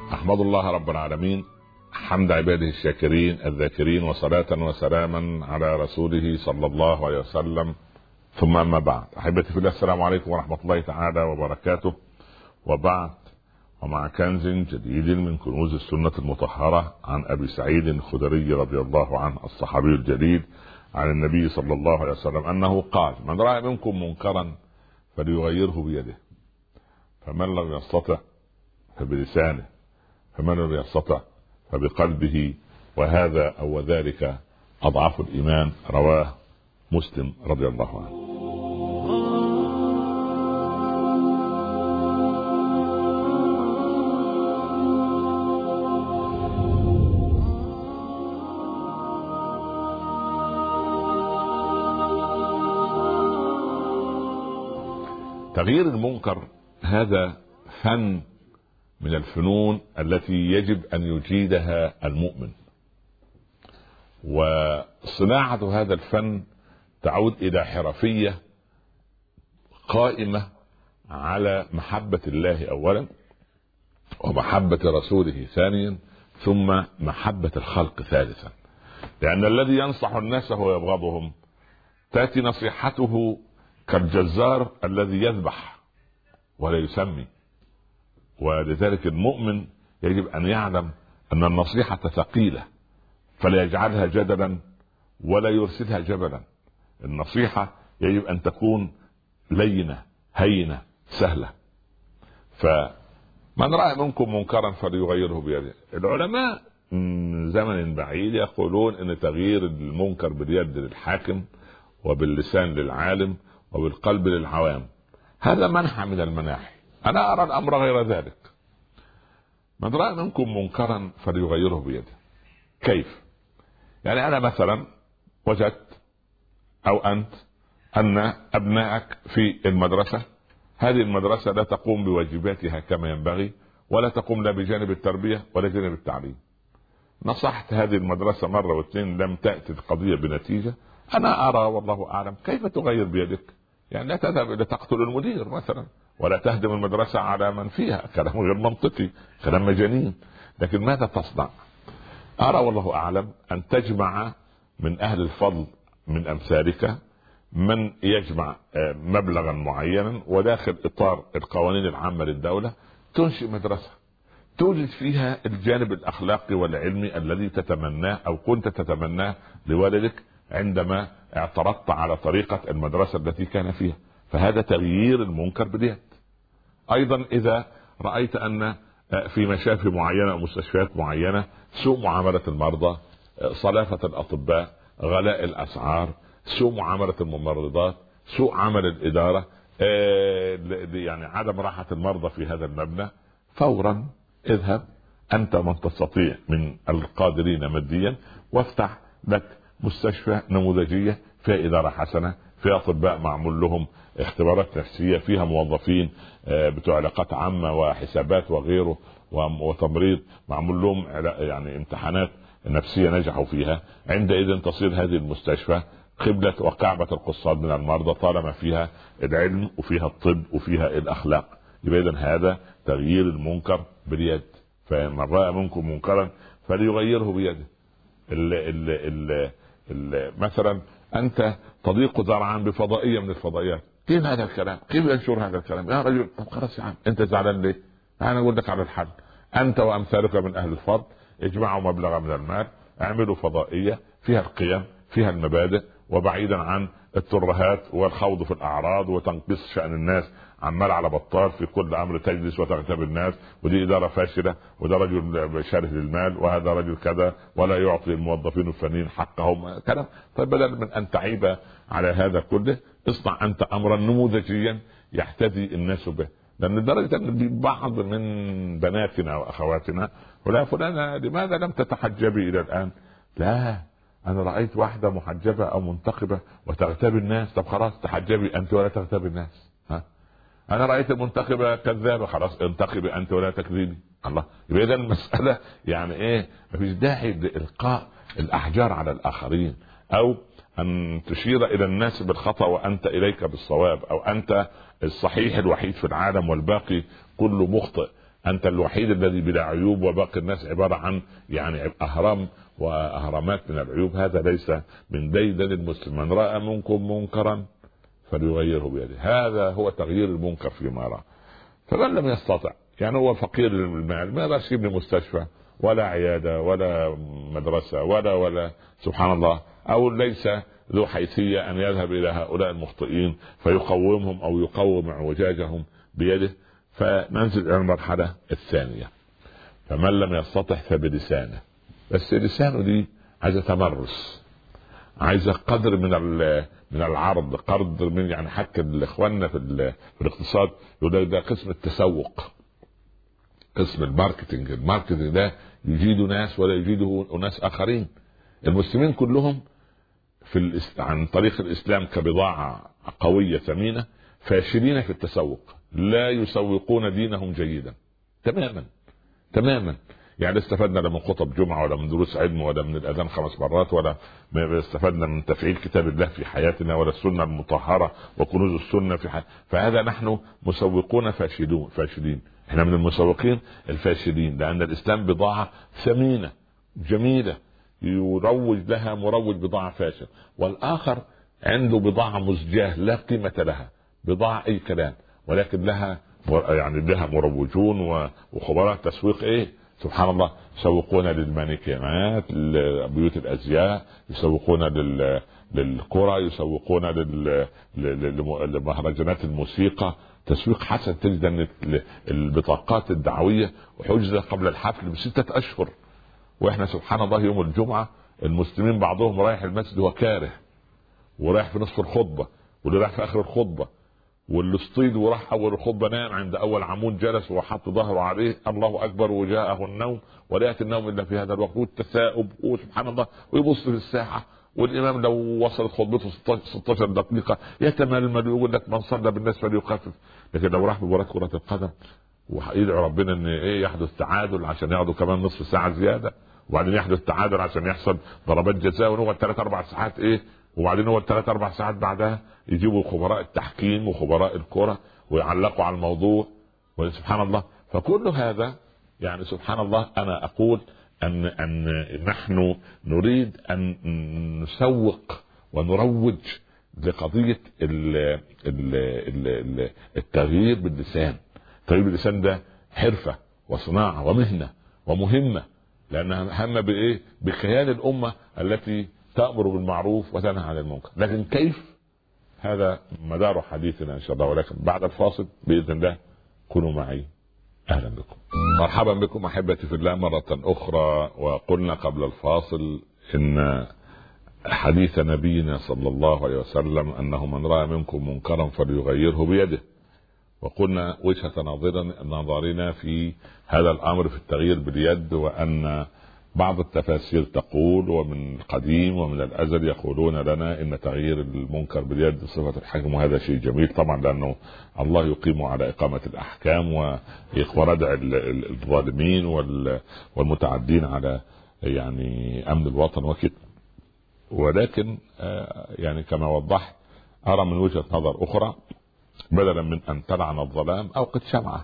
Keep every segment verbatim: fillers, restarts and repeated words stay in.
أحمد الله رب العالمين حمد عباده الشاكرين الذاكرين، وصلاة وسلاما على رسوله صلى الله عليه وسلم، ثم أما بعد. أحبتي في الله، السلام عليكم ورحمة الله تعالى وبركاته. وبعد، ومع كنز جديد من كنوز السنة المطهرة عن أبي سعيد الخدري رضي الله عنه الصحابي الجليل عن النبي صلى الله عليه وسلم أنه قال: من رأى منكم منكرا فليغيره بيده، فمن لم يستطع فبلسانه، فمن لم يستطع فبقلبه، وهذا أو ذلك أضعف الإيمان. رواه مسلم رضي الله عنه. تغيير المنكر هذا فن من الفنون التي يجب أن يجيدها المؤمن، وصناعة هذا الفن تعود إلى حرفية قائمة على محبة الله أولا، ومحبة رسوله ثانيا، ثم محبة الخلق ثالثا. لأن الذي ينصح الناس ويبغضهم تأتي نصيحته كالجزار الذي يذبح ولا يسمي. ولذلك المؤمن يجب أن يعلم أن النصيحة ثقيلة، فلا يجعلها جدلا ولا يرسلها جبلا. النصيحة يجب أن تكون لينة هينة سهلة. فمن رأى منكم منكرا فليغيره بيده. العلماء من زمن بعيد يقولون أن تغيير المنكر باليد للحاكم، وباللسان للعالم، وبالقلب للعوام. هذا منحى من المناحي. أنا أرى الأمر غير ذلك. من رأى منكم منكرا فليغيره بيده. كيف؟ يعني أنا مثلا وجدت أو أنت أن أبنائك في المدرسة، هذه المدرسة لا تقوم بواجباتها كما ينبغي، ولا تقوم لا بجانب التربية ولا جانب التعليم. نصحت هذه المدرسة مرة واثنين، لم تأتي القضية بنتيجة. أنا أرى والله أعلم كيف تغير بيدك. يعني لا تذهب إلى تقتل المدير مثلا، ولا تهدم المدرسة على من فيها، كلام غير منطقي، كلام مجانين. لكن ماذا تصنع؟ أرى والله أعلم أن تجمع من أهل الفضل من أمثالك من يجمع مبلغا معينا، وداخل إطار القوانين العامة للدولة تنشئ مدرسة توجد فيها الجانب الأخلاقي والعلمي الذي تتمناه أو كنت تتمناه لوالدك عندما اعترضت على طريقة المدرسة التي كان فيها. فهذا تغيير المنكر باليد. أيضا إذا رأيت أن في مشافي معينة أو مستشفيات معينة سوء معاملة المرضى، صلافة الأطباء، غلاء الأسعار، سوء معاملة الممرضات، سوء عمل الإدارة، يعني عدم راحة المرضى في هذا المبنى، فورا اذهب أنت من تستطيع من القادرين ماديا وافتح لك مستشفى نموذجية فيها إدارة حسنة، فيها أطباء معمول لهم اختبارات نفسية، فيها موظفين بتوع علاقات عامة وحسابات وغيره وتمريض معمول لهم يعني امتحانات نفسية نجحوا فيها. عندئذ تصير هذه المستشفى قبلة وكعبة القصاد من المرضى، طالما فيها العلم وفيها الطب وفيها الأخلاق. يبقى إذن هذا تغيير المنكر باليد. فمن رأى منكم منكرا فليغيره بيده. ال ال ال ال مثلا أنت تضيق ذرعا بفضائية من الفضائيات، كيف هذا الكلام؟ كيف ينشر هذا الكلام يا رجل؟ طب خلاص يا عم، أنت زعلان ليه؟ أنا أقول لك على الحل. أنت وأمثالك من أهل الفضل اجمعوا مبلغا من المال، اعملوا فضائية فيها القيم، فيها المبادئ، وبعيدا عن الترهات والخوض في الأعراض وتنقيص شأن الناس عمال على بطال في كل أمر تجلس وتغتاب الناس، ودي إدارة فاشلة، وده رجل شاره للمال، وهذا رجل كذا، ولا يعطي الموظفين الفنيين حقهم كلام. طيب بدل من أن تعيب على هذا كله، اصنع أنت أمرا نموذجيا يحتذي الناس به. لأن لدرجة أن بعض من بناتنا وأخواتنا ولا فلانة لماذا لم تتحجبي إلى الآن؟ لا، أنا رأيت واحدة محجبة أو منتقبة وتغتاب الناس. طب خلاص تحجبي أنت ولا تغتاب الناس. ها؟ أنا رأيت المنتقبة كذابة، خلاص انتقبي أنت ولا تكذبي. الله. يبقى إذن المسألة يعني إيه؟ مفيش داعي لإلقاء الأحجار على الآخرين، أو أن تشير إلى الناس بالخطأ وأنت إليك بالصواب، أو أنت الصحيح الوحيد في العالم والباقي كله مخطئ. انت الوحيد الذي بلا عيوب وباقي الناس عباره عن يعني اهرام واهرامات من العيوب. هذا ليس من ديدن المسلم. من راى منكم منكرا فليغيره بيده، هذا هو تغيير المنكر فيما رأى. فمن لم يستطع، يعني هو فقير للمال، ما يقدرش يبني مستشفى ولا عياده ولا مدرسه ولا ولا سبحان الله، او ليس ذو حيثيه ان يذهب الى هؤلاء المخطئين فيقومهم او يقوم اعوجاجهم بيده، فننزل الى المرحله الثانيه. فمن لم يستطع فبلسانه، بس لسانه دي عايزه تمرس، عايزه قدر من من العرض، قدر من يعني حكى الاخواننا في, في الاقتصاد يقول لك ده قسم التسوق، قسم الماركتنج. الماركتنج ده يجيد ناس ولا يجيده ناس اخرين. المسلمين كلهم في الإس... عن طريق الاسلام كبضاعه قويه ثمينه فاشلين في التسوق، لا يسوقون دينهم جيدا تماما تماما. يعني استفدنا لا من خطب جمعه ولا من دروس علم ولا من الاذان خمس مرات، ولا استفدنا من تفعيل كتاب الله في حياتنا، ولا السنه المطهره وكنوز السنه في حياتنا. فهذا نحن مسوقون فاشلون فاشلين. احنا من المسوقين الفاشلين، لان الاسلام بضاعه ثمينه جميله يروج لها مروج بضاعه فاشل، والاخر عنده بضاعه مزجاه لا قيمه لها، بضاعه اي كلام، ولكن لها يعني لها مروجون وخبراء تسويق ايه سبحان الله. يسوقون للمانيكينات، لبيوت الازياء، يسوقون لل للكرة، يسوقون لل... لمهرجانات الموسيقى، تسويق حسن. تجد ان البطاقات الدعويه وحجزت قبل الحفل بستة اشهر، واحنا سبحان الله يوم الجمعه المسلمين بعضهم رايح المسجد وكاره، ورايح في نصف الخطبه، واللي رايح في اخر الخطبه، واللي اصطيد وراح اول الخطبه نام عند اول عمود جلس وحط ظهره عليه الله اكبر وجاءه النوم، ولا ياتي النوم الا في هذا الوقت، والتثاؤب وسبحان الله، ويبص في الساعه، والامام لو وصلت خطبته ستة عشر دقيقه يتململ ويقول لك من صلى بالناس فليخفف. لكن لو راح بمباراه كره القدم ويدعو ربنا ان ايه يحدث تعادل عشان ياخدوا كمان نصف ساعه زياده، وبعدين يحدث تعادل عشان يحصل ضربات جزاء، ونقعد ثلاث اربع ساعات ايه، وبعدين هو الثلاث اربع ساعات بعدها يجيبوا خبراء التحكيم وخبراء الكره ويعلقوا على الموضوع، وسبحان الله. فكل هذا يعني سبحان الله انا اقول ان ان نحن نريد ان نسوق ونروج لقضيه التغيير باللسان. التغيير باللسان ده حرفه وصناعه ومهنه ومهمه، لانها هم بايه؟ بكيان الامه التي تأمر بالمعروف وتنهى عن المنكر. لكن كيف؟ هذا مدار حديثنا ان شاء الله، ولكن بعد الفاصل باذن الله كونوا معي. اهلا بكم، مرحبا بكم احبتي في الله مره اخرى. وقلنا قبل الفاصل ان حديث نبينا صلى الله عليه وسلم انه من راى منكم منكرا فليغيره بيده، وقلنا وجهه نظرنا في هذا الامر في التغيير باليد، وان بعض التفاسير تقول ومن القديم ومن الازل يقولون لنا ان تغيير المنكر باليد صفه الحكم، وهذا شيء جميل طبعا، لانه الله يقيم على اقامه الاحكام وردع الظالمين والمتعدين على يعني امن الوطن وكده. ولكن يعني كما وضحت ارى من وجهه نظر اخرى، بدلا من ان تلعن الظلام اوقد شمعه،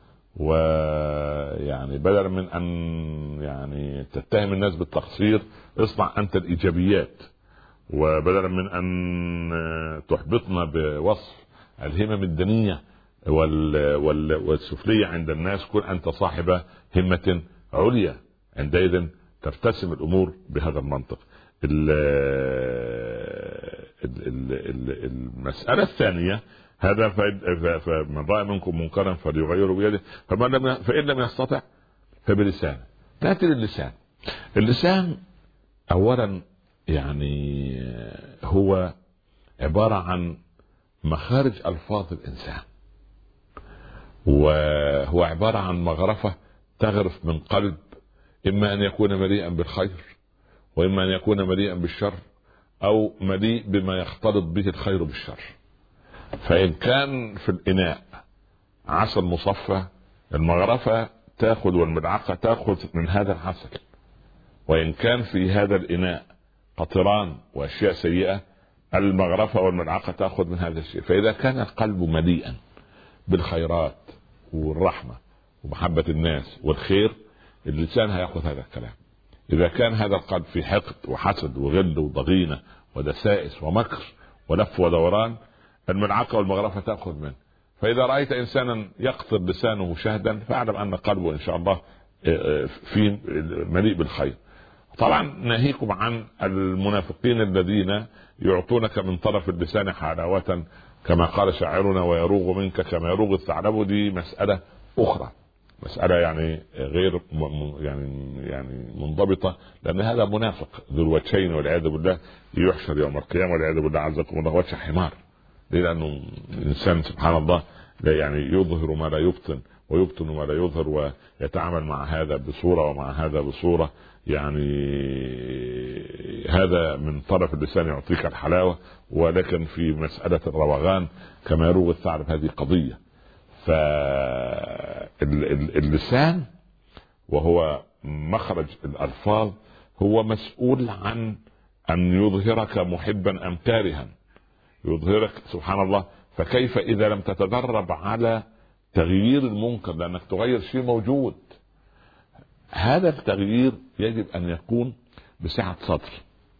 ويعني بدلا من ان يعني تتهم الناس بالتقصير اصنع انت الايجابيات، وبدلا من ان تحبطنا بوصف الهمم الدنيه والسفليه عند الناس، كن انت صاحب همه عليا. عندئذ ترتسم الامور بهذا المنطق. المساله الثانيه هذا فمن رأى منكم منكرا فليغيره بيده، فمن لم فإن لم يستطع فبلسانه. نأتي للسان. اللسان أولا يعني هو عبارة عن مخارج ألفاظ الإنسان، وهو عبارة عن مغرفة تغرف من قلب، إما أن يكون مليئا بالخير وإما أن يكون مليئا بالشر، أو مليء بما يختلط به الخير بالشر. فإن كان في الإناء عسل مصفى، المغرفة تأخذ والمدعقة تأخذ من هذا العسل، وإن كان في هذا الإناء قطران وأشياء سيئة، المغرفة والمدعقة تأخذ من هذا الشيء. فإذا كان القلب مليئا بالخيرات والرحمة ومحبة الناس والخير، اللسان هيأخذ هذا الكلام. إذا كان هذا القلب في حقد وحسد وغل وضغينة ودسائس ومكر ولف ودوران، الملعقة والمغرفة تأخذ منه. فإذا رأيت إنسانا يقطر لسانه شهدا فاعلم أن قلبه إن شاء الله في مليء بالخير. طبعا ناهيكم عن المنافقين الذين يعطونك من طرف اللسان حلاوة كما قال شاعرنا ويروغ منك كما يروغ الثعلب، دي مسألة أخرى، مسألة يعني غير يعني يعني منضبطة، لأن هذا منافق ذو الوجهين والعياذ بالله يحشر يوم القيامة والعياذ بالله عزكم الله وجه حمار. ليه؟ لأنه الإنسان سبحان الله لا يعني يظهر ما لا يبطن ويبطن ما لا يظهر، ويتعامل مع هذا بصورة ومع هذا بصورة. يعني هذا من طرف اللسان يعطيك الحلاوة، ولكن في مسألة الروغان كما يروغ الثعلب هذه قضية. فاللسان وهو مخرج الألفاظ هو مسؤول عن أن يظهرك محبا أم كارها، يظهرك سبحان الله. فكيف إذا لم تتدرب على تغيير المنكر، لأنك تغير شيء موجود، هذا التغيير يجب أن يكون بسعة صدر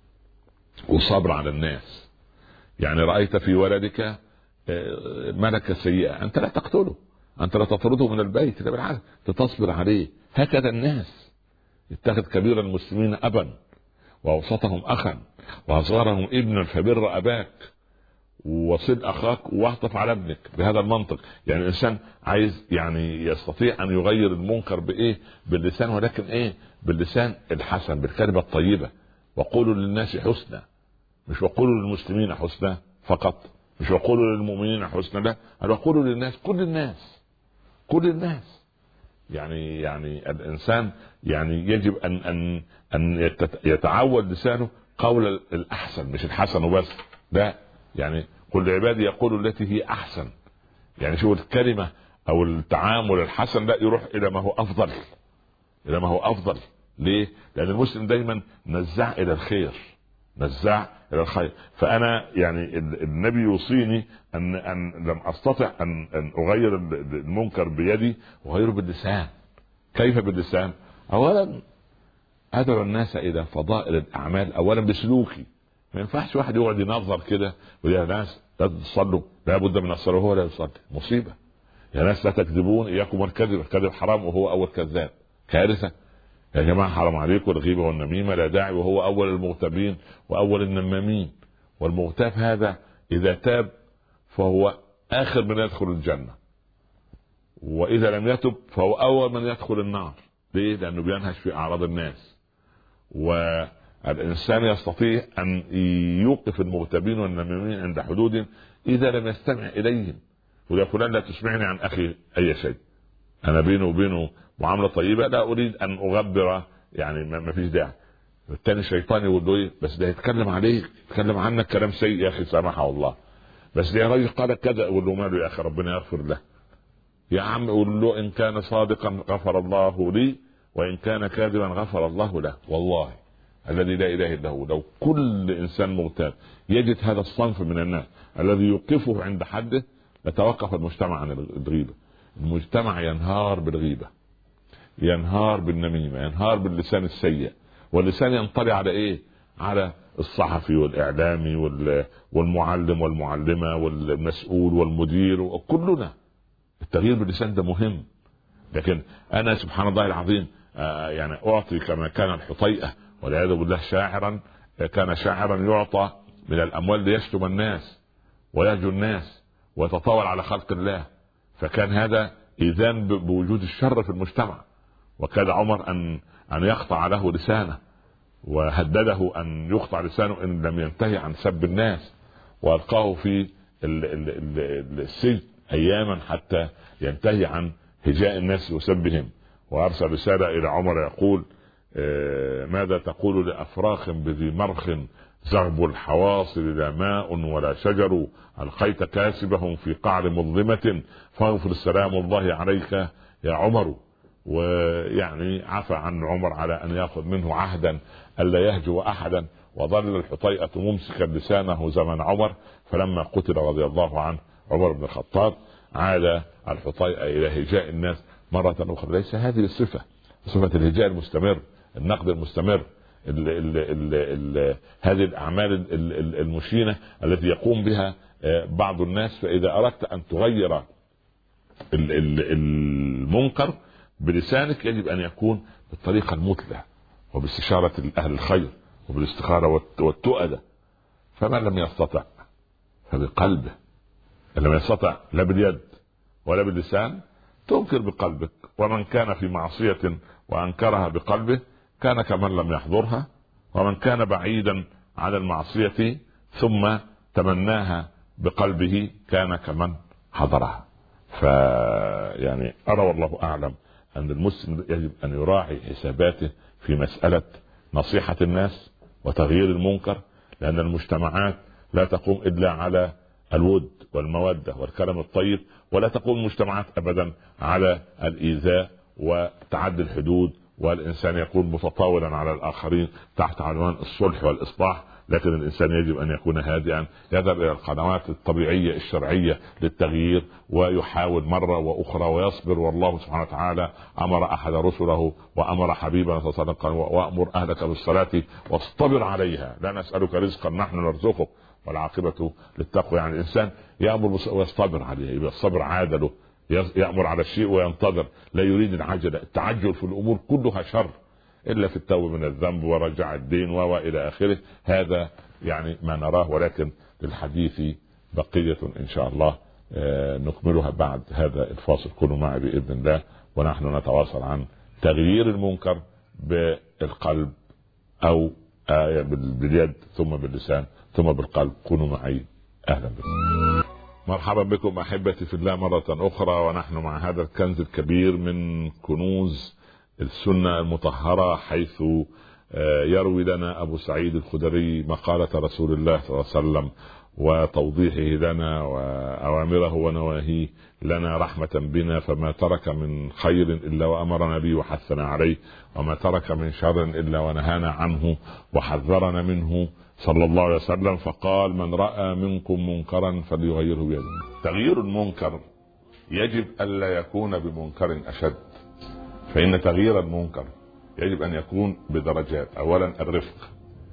وصبر على الناس. يعني رأيت في ولدك ملكة سيئة، أنت لا تقتله، أنت لا تطرده من البيت، لا بالعكس تصبر عليه. هكذا الناس، اتخذ كبير المسلمين أبا وأوسطهم أخا وأصغرهم ابنا فبر أباك وصل أخاك واعطف على ابنك، بهذا المنطق. يعني الإنسان عايز يعني يستطيع أن يغير المنكر بإيه؟ باللسان، ولكن إيه؟ باللسان الحسن، بالكلمة الطيبة. وقولوا للناس حسنى، مش وقولوا للمسلمين حسنى فقط، مش وقولوا للمؤمنين حسنى، لا، أنا وقولوا للناس، كل الناس كل الناس. يعني يعني الإنسان يعني يجب أن أن أن يتعود لسانه قول الأحسن، مش الحسن وبس، لا. يعني كل عبادي يقول التي هي أحسن. يعني شو الكلمة أو التعامل الحسن لا يروح إلى ما هو أفضل، إلى ما هو أفضل. ليه؟ لأن المسلم دايما نزع إلى الخير، نزع إلى الخير. فأنا يعني النبي يوصيني أن أن لم أستطع أن أن أغير المنكر بيدي، أغيره باللسان. كيف باللسان؟ أولا أدعو الناس إلى فضائل الأعمال، أولا بسلوكي. ما ينفعش واحد يقعد ينظر كده ويا ناس لا تصلوا، لا بد من الصلاة وهو لا يصلي، مصيبة. يا ناس لا تكذبون، إياكم الكذب، الكذب حرام وهو أول كذاب، كارثة. يا جماعة حرام عليكم الغيبة والنميمة، لا داعي وهو أول المغتابين وأول النمامين. والمغتاب هذا إذا تاب فهو آخر من يدخل الجنة، وإذا لم يتب فهو أول من يدخل النار. ليه؟ لأنه بينهش في أعراض الناس. والإنسان يستطيع أن يوقف المغتابين والنمامين عند حدود إذا لم يستمع إليهم. ويا فلان لا تسمعني عن أخي أي شيء، أنا بينه وبينه معاملة طيبة، لا أريد أن أغبر، يعني ما فيش داعي. الثاني الشيطان يقول له إيه؟ بس ده يتكلم عليك، يتكلم عنك كلام سيء يا أخي سامحه الله، بس ده يا راجل قال كذا، يقول له ماله يا أخي ربنا يغفر له. يا عم يقول له إن كان صادقا غفر الله لي وإن كان كاذبا غفر الله له. والله الذي لا إله إلا هو لو كل إنسان مغتاب يجد هذا الصنف من الناس الذي يوقفه عند حده لتوقف المجتمع عن الغيبة. المجتمع ينهار بالغيبة، ينهار بالنميمة، ينهار باللسان السيء. واللسان ينطلي على إيه؟ على الصحفي والإعلامي والمعلم والمعلمة والمسؤول والمدير وكلنا. التغيير باللسان ده مهم. لكن أنا سبحان الله العظيم آه يعني أعطي كما كان الحطيئة والعياذ بالله شاعرا، كان شاعرا يعطى من الأموال ليشتم الناس ويهجو الناس ويتطاول على خلق الله، فكان هذا إذان بوجود الشر في المجتمع. وكاد عمر أن أن يقطع له لسانه، وهدده أن يقطع لسانه إن لم ينتهي عن سب الناس، وألقاه في السجن أياما حتى ينتهي عن هجاء الناس وسبهم. وأرسل رسالة إلى عمر يقول ماذا تقول لأفراخ بذي مرخ زغب الحواصل لا ماء ولا شجر، ألقيت كاسبهم في قعر مظلمة فاغفر سلام الله عليك يا عمر. ويعني عفى عن عمر على أن يأخذ منه عهدا ألا يهجو أحدا، وظل الحطيئة ممسكا لسانه زمن عمر. فلما قتل رضي الله عنه عمر بن الخطاب عاد الحطيئة إلى هجاء الناس مرة أخرى. ليس هذه الصفة، صفة الهجاء المستمر، النقد المستمر، ال ال ال ال هذه الأعمال المشينة التي يقوم بها بعض الناس. فإذا أردت أن تغير المنكر بلسانك يجب أن يكون بالطريقة المثلى وباستشارة أهل الخير وبالاستخارة والتؤدة. فمن لم يستطع فبقلبه، إن لم يستطع لا باليد ولا باللسان تنكر بقلبك. ومن كان في معصية وأنكرها بقلبه كان كمن لم يحضرها، ومن كان بعيدا عن المعصية ثم تمناها بقلبه كان كمن حضرها. فيعني أرى والله أعلم أن المسلم يجب أن يراعي حساباته في مسألة نصيحة الناس وتغيير المنكر، لأن المجتمعات لا تقوم إلا على الود والمودة والكلام الطيب، ولا تقوم المجتمعات أبدا على الإيذاء وتعدي الحدود، والإنسان يكون متطاولا على الآخرين تحت عنوان الصلح والإصلاح. لكن الإنسان يجب أن يكون هادئا، يذهب إلى القنوات الطبيعية الشرعية للتغيير ويحاول مرة وأخرى ويصبر. والله سبحانه وتعالى أمر أحد رسله وأمر حبيبنا صلى الله عليه وسلم وأمر أهلك بالصلاة واصطبر عليها لا نسألك رزقا نحن نرزقك والعاقبة للتقوى. يعني الإنسان يأمر ويصطبر عليه، يبقى الصبر عادله، يأمر على الشيء وينتظر، لا يريد العجلة. التعجل في الأمور كلها شر إلا في التوبة من الذنب ورجع الدين وإلى آخره. هذا يعني ما نراه، ولكن للحديث بقية إن شاء الله نكملها بعد هذا الفاصل. كونوا معي بإذن الله ونحن نتواصل عن تغيير المنكر بالقلب أو باليد ثم باللسان ثم بالقلب. كونوا معي، أهلا بكم. مرحبا بكم أحبتي في الله مرة أخرى، ونحن مع هذا الكنز الكبير من كنوز السنة المطهرة، حيث يروي لنا أبو سعيد الخدري مقالة رسول الله صلى الله عليه وسلم وتوضيحه لنا وأوامره ونواهيه لنا رحمة بنا. فما ترك من خير إلا وأمرنا به وحثنا عليه، وما ترك من شر إلا ونهانا عنه وحذرنا منه صلى الله عليه وسلم. فقال: من رأى منكم منكرا فليغيره بيده. تغيير المنكر يجب ألا يكون بمنكر أشد، فإن تغيير المنكر يجب أن يكون بدرجات. أولا الرفق،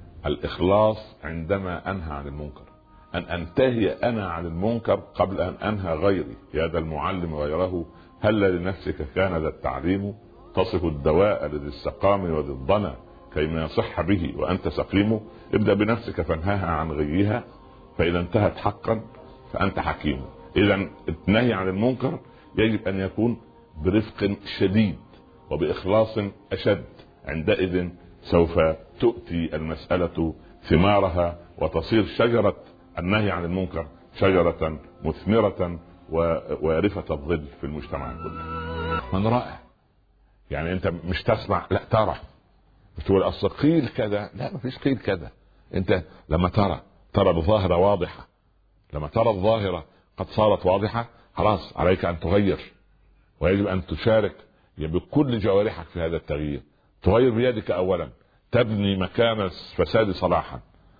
الإخلاص عندما أنهى عن المنكر، أن أنتهي أنا عن المنكر قبل أن أنهى غيري. يا ذا المعلم غيره هل لنفسك كان ذا التعليم، تصف الدواء لذي السقام وذي الضنا كيما يصح به وأنت سقيم. ابدأ بنفسك فانهاها عن غيها، فإذا انتهت حقا فأنت حكيم. إذا النهي عن المنكر يجب أن يكون برفق شديد وبإخلاص أشد. عندئذ سوف تؤتي المسألة ثمارها وتصير شجرة النهي عن المنكر شجرة مثمرة ويرفة الظل في المجتمع كله. من رأى، يعني أنت مش تسمع، لا ترى. مش تقول أصل قيل كذا، لا مفيش قيل كذا. أنت لما ترى ترى بظاهرة واضحة، لما ترى الظاهرة قد صارت واضحة خلاص عليك أن تغير، ويجب أن تشارك بكل جوارحك في هذا التغيير. تغير بيدك أولا، تبني مكان الفساد صلاحا،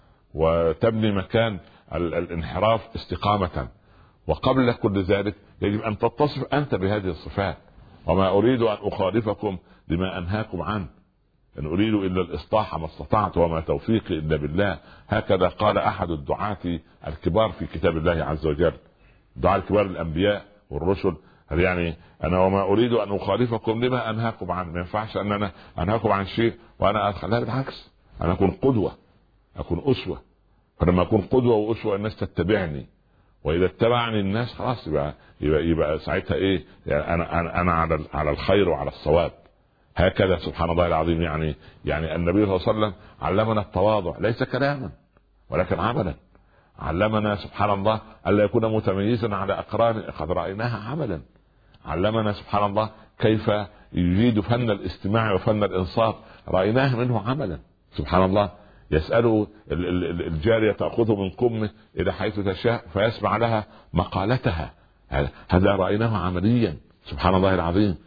وتبني مكان الانحراف استقامة. وقبل كل ذلك يجب أن تتصف أنت بهذه الصفات. وما أريد أن أخالفكم لما أنهاكم عنه، إن أريد إلا الإصلاح ما استطعت وما توفيقي إلا بالله. هكذا قال أحد الدعاة الكبار في كتاب الله عز وجل، دعاة الكبار الأنبياء والرسل. يعني أنا وما أريد أن أخالفكم لما أنهاكم عنه. ما ينفعش أن أنا أنهاكم عن شيء وأنا أدخل، لا بالعكس، أنا أكون قدوة، أكون أسوة. فلما أكون قدوة وأسوة الناس تتبعني، وإذا اتبعني الناس خلاص يبقى يبقى, يبقى ساعتها إيه؟ يعني أنا أنا أنا على على الخير وعلى الصواب. هكذا سبحان الله العظيم. يعني يعني النبي صلى الله عليه وسلم علمنا التواضع ليس كلاما ولكن عملا. علمنا سبحان الله ألا يكون متميزا على أقرانه، قد رأيناها عملا. علمنا سبحان الله كيف يجيد فن الاستماع وفن الإنصات، رأيناه منه عملا. سبحان الله يسأله الجارية تأخذه من كمه إلى حيث تشاء فيسمع لها مقالتها، هذا رأيناه عمليا. سبحان الله العظيم.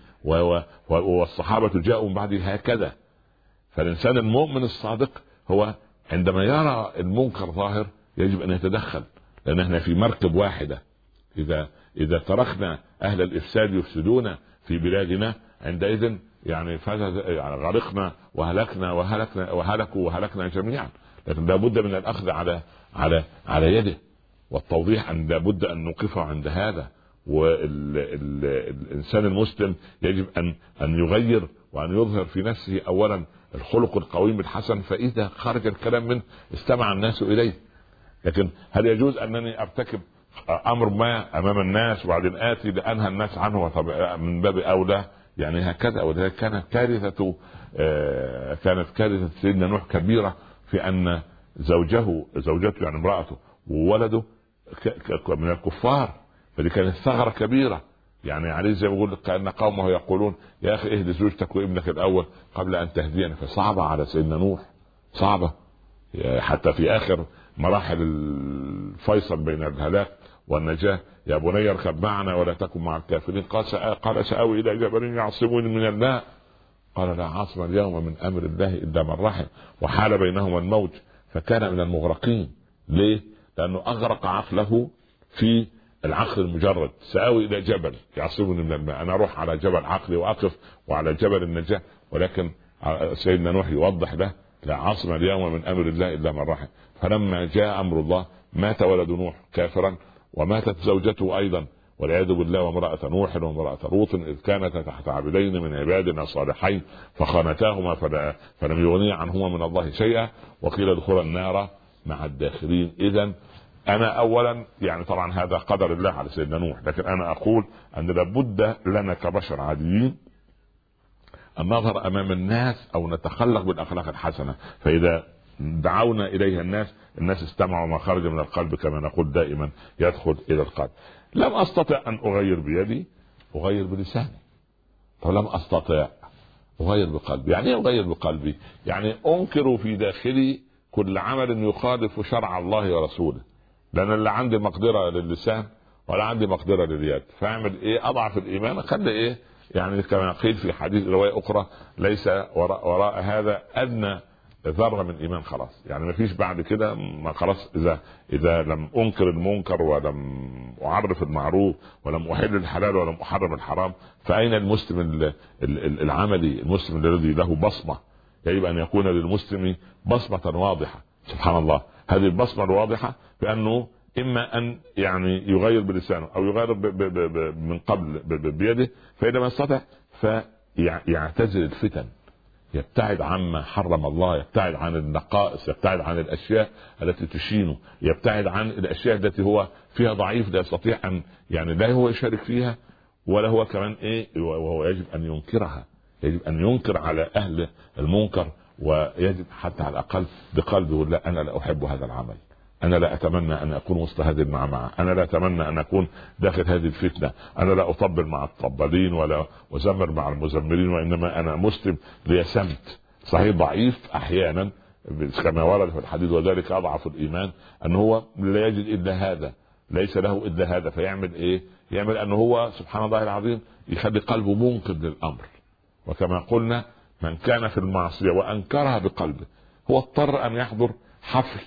والصحابة جاءوا من بعده هكذا. فالإنسان المؤمن الصادق هو عندما يرى المنكر ظاهر يجب أن يتدخل، لأن احنا في مركب واحدة. إذا إذا تركنا أهل الإفساد يفسدون في بلادنا عندئذ يعني غرقنا وهلكنا وهلكنا وهلكوا وهلكنا جميعا. لكن لابد من الأخذ على على على يده، والتوضيح أن لابد أن نوقفه عند هذا. والإنسان المسلم يجب أن أن يغير وأن يظهر في نفسه أولا الخلق القويم الحسن، فإذا خرج الكلام منه استمع الناس إليه. لكن هل يجوز أنني أرتكب أمر ما أمام الناس وبعدين آتي لأنهى الناس عنه من باب أولى؟ يعني هكذا. وذلك كانت كارثة كانت كارثة سيدنا نوح كبيرة في أن زوجه زوجته يعني امرأته وولده من الكفار، فدي كانت ثغرة كبيرة. يعني عليه زي ما يقول كأن قومه يقولون يا أخي اهدي زوجتك وابنك الأول قبل أن تهدينا. فصعبة على سيدنا نوح، صعبة حتى في آخر مراحل الفيصل بين الهلاك والنجاة. يا بني اركب معنا ولا تكن مع الكافرين. قال سآوي إلى جبل يعصموني من الماء قال لا عاصم اليوم من أمر الله إلا من رحم وحال بينهما الموج فكان من المغرقين. ليه؟ لأنه أغرق عقله في العقل المجرد. سآوي إلى جبل يعصمني من الماء، أنا أروح على جبل عقلي وأقف وعلى جبل النجاة. ولكن سيدنا نوح يوضح له لا عاصم اليوم من أمر الله إلا من رحم. فلما جاء أمر الله مات ولد نوح كافرا وماتت زوجته أيضا والعياذ بالله، وامرأة نوح وامرأة لوط إذ كانتا تحت عبدين من عبادنا صالحين فخانتاهما فلم يغنيا عنهما من الله شيئا وقيل ادخلا النار مع الداخلين. إذن أنا أولا يعني طبعا هذا قدر الله على سيدنا نوح، لكن أنا أقول أن لابد لنا كبشر عاديين أن نظهر أمام الناس أو نتخلق بالأخلاق الحسنة. فإذا دعونا إليها الناس الناس استمعوا ما خرج من القلب كما نقول دائما يدخل إلى القلب. لم أستطع أن أغير بيدي أغير بلساني. طب لم أستطع أغير بقلبي. يعني أغير بقلبي يعني أنكر في داخلي كل عمل يخالف شرع الله ورسوله، لأن اللي عندي مقدرة للسان ولا عندي مقدرة لليد. فأعمل إيه؟ أضعف الإيمان أخلي إيه يعني كما قيل في حديث رواية أخرى ليس وراء, وراء هذا أدنى ذرة من إيمان. خلاص يعني ما فيش بعد كده. ما خلاص إذا إذا لم أنكر المنكر ولم أعرف المعروف ولم أحل الحلال ولم أحرم الحرام فأين المسلم العملي المسلم الذي له بصمة؟ يجب أن يكون للمسلم بصمة واضحة. سبحان الله هذه البصمة الواضحة بأنه إما أن يعني يغير بلسانه أو يغير ب ب ب ب من قبل ب ب بيده. فإذا ما استطاع فيعتزل الفتن، يبتعد عما حرم الله، يبتعد عن النقائص، يبتعد عن الأشياء التي تشينه، يبتعد عن الأشياء التي هو فيها ضعيف لا يستطيع أن يعني لا هو يشارك فيها ولا هو كمان إيه وهو يجب أن ينكرها. يجب أن ينكر على أهل المنكر ويجب حتى على الأقل بقلبه لا أنا لا أحب هذا العمل، أنا لا أتمنى أن أكون وسط هذه المعمعة، أنا لا أتمنى أن أكون داخل هذه الفتنة، أنا لا أطبل مع الطبالين ولا أزمر مع المزمرين، وإنما أنا مسلم لي سمت. صحيح ضعيف أحيانا كما ورد في الحديث وذلك أضعف الإيمان أنه هو لا يجد إلا هذا، ليس له إلا هذا. فيعمل إيه؟ يعمل أنه هو سبحان الله العظيم يخلي قلبه منقذ للأمر. وكما قلنا من كان في المعصية وأنكرها بقلبه هو اضطر أن يحضر حفل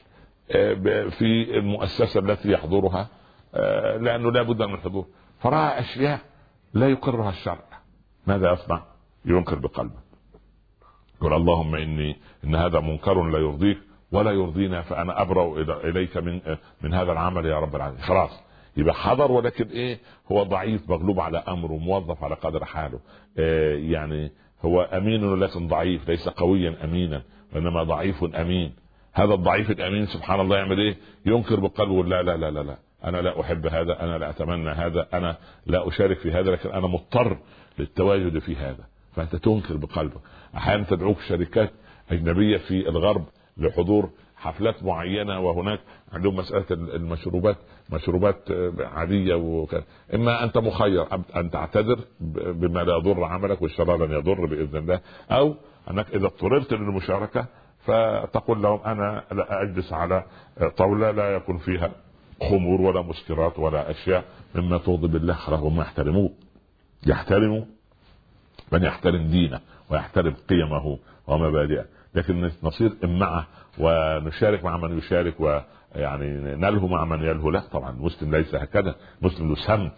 في المؤسسة التي يحضرها لأنه لا بد من الحضور، فرأى أشياء لا يقرها الشرع. ماذا يصنع؟ ينكر بقلبه، يقول اللهم إني إن هذا منكر لا يرضيك ولا يرضينا فأنا أبرأ إليك من من هذا العمل يا رب العالمين. خلاص يبقى حضر، ولكن إيه هو ضعيف مغلوب على أمره موظف على قدر حاله. إيه يعني هو أمين ولكن ضعيف، ليس قويا أمينا وإنما ضعيف أمين. هذا الضعيف الأمين سبحان الله يعمل إيه؟ ينكر بقلبه لا لا لا لا لا أنا لا أحب هذا، أنا لا أتمنى هذا، أنا لا أشارك في هذا، لكن أنا مضطر للتواجد في هذا. فأنت تنكر بقلبك. أحيانا تدعوك شركات أجنبية في الغرب لحضور حفلات معينة وهناك عندهم مسألة المشروبات مشروبات عادية وكذا. إما أنت مخير أن تعتذر بما لا يضر عملك والشر لن يضر بإذن الله، أو أنك إذا اضطررت للمشاركة فتقول لهم أنا لا أجلس على طاولة لا يكون فيها خمور ولا مسكرات ولا أشياء مما تغضب الله. هم يحترموه، يحترموا من يحترم دينه ويحترم قيمه ومبادئه، لكن نصير معه ونشارك مع من يشارك ويعني نلهو مع من يلهو. لا طبعا المسلم ليس هكذا، المسلم له سمت،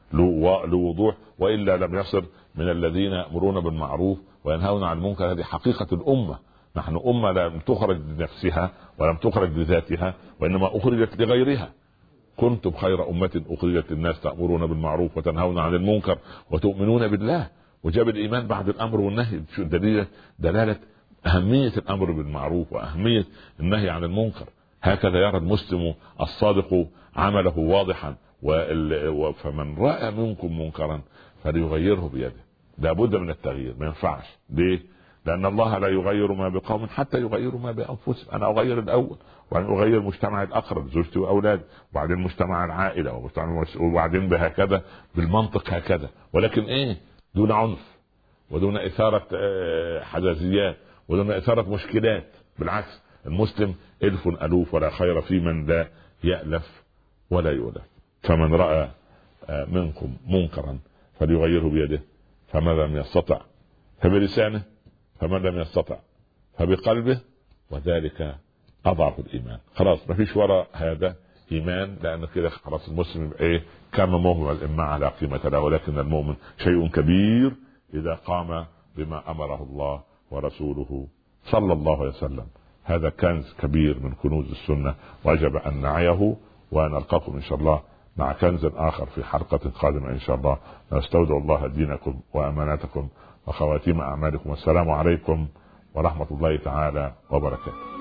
لوضوح، والا لم يصر من الذين يأمرون بالمعروف وينهون عن المنكر. هذه حقيقة الأمة. نحن أمة لم تخرج لنفسها ولم تخرج لذاتها، وإنما أخرجت لغيرها. كنتم خير أمة أخرجت للناس تأمرون بالمعروف وتنهون عن المنكر وتؤمنون بالله. وجاب الإيمان بعد الأمر والنهي. شو دليل دلالة أهمية الأمر بالمعروف وأهمية النهي عن المنكر. هكذا يرى المسلم الصادق عمله واضحا. فمن رأى منكم منكرا فليغيره بيده. لابد من التغيير، ما ينفعش. ليه؟ لأن الله لا يغير ما بقوم حتى يغيروا ما بأنفسهم. أنا أغير الأول، وبعدين أغير مجتمع الأقرب، زوجتي وأولادي، وبعدين مجتمع العائلة، وبعدين بهكذا بالمنطق هكذا. ولكن إيه؟ دون عنف، ودون إثارة حزازيات، ودون إثارة مشكلات. بالعكس، المسلم ألف ألوف، ولا خير في من لا يألف ولا يؤلف. فمن رأى منكم منكرا فليغيره بيده، فمن لم يستطع فبلسانه، فمن لم يستطع فبقلبه، وذلك أضعف الإيمان. خلاص ما فيش وراء هذا إيمان، لأن كده خلاص المسلم إيه؟ كما مهمل الإماع لا قيمة له. ولكن المؤمن شيء كبير إذا قام بما أمره الله ورسوله صلى الله عليه وسلم. هذا كنز كبير من كنوز السنة، وجب أن نعيه. ونلقاكم إن شاء الله مع كنز آخر في حلقة قادمة إن شاء الله. نستودع الله دينكم وأماناتكم وخواتيم أعمالكم. والسلام عليكم ورحمة الله تعالى وبركاته.